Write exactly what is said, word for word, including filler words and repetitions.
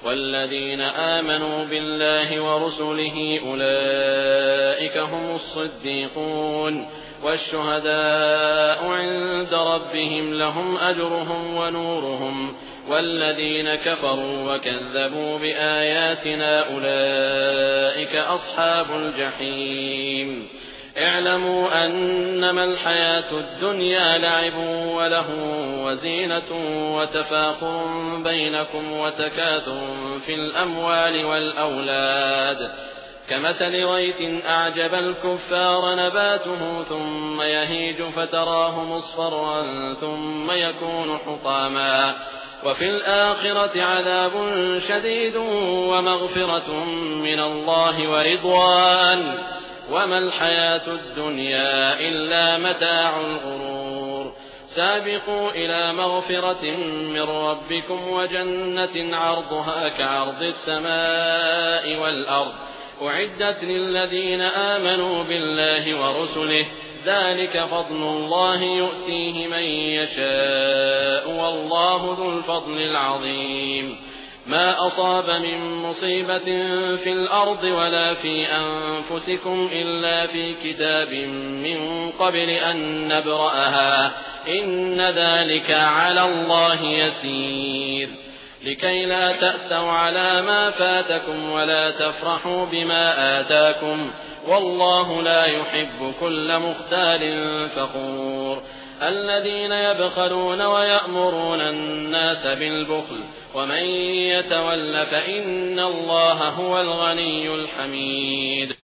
والذين آمنوا بالله ورسله أولئك هم الصديقون والشهداء عند ربهم لهم أجرهم ونورهم والذين كفروا وكذبوا بآياتنا أولئك أصحاب الجحيم اعلموا أنما الحياة الدنيا لعب وله وزينة وتفاخر بينكم وتكاثر في الأموال والأولاد كمثل غيث أعجب الكفار نباته ثم يهيج فتراه مصفرا ثم يكون حطاما وفي الآخرة عذاب شديد ومغفرة من الله ورضوان وما الحياة الدنيا إلا متاع الغرور سابقوا إلى مغفرة من ربكم وجنة عرضها كعرض السماء والأرض أعدت للذين آمنوا بالله ورسله ذلك فضل الله يؤتيه من يشاء والله ذو الفضل العظيم ما أصاب من مصيبة في الأرض ولا في أنفسكم إلا في كتاب من قبل أن نبرأها إن ذلك على الله يسير لكي لا تأسوا على ما فاتكم ولا تفرحوا بما آتاكم والله لا يحب كل مختال فخور الذين يبخلون ويأمرون الناس بالبخل ومن يتول فإن الله هو الغني الحميد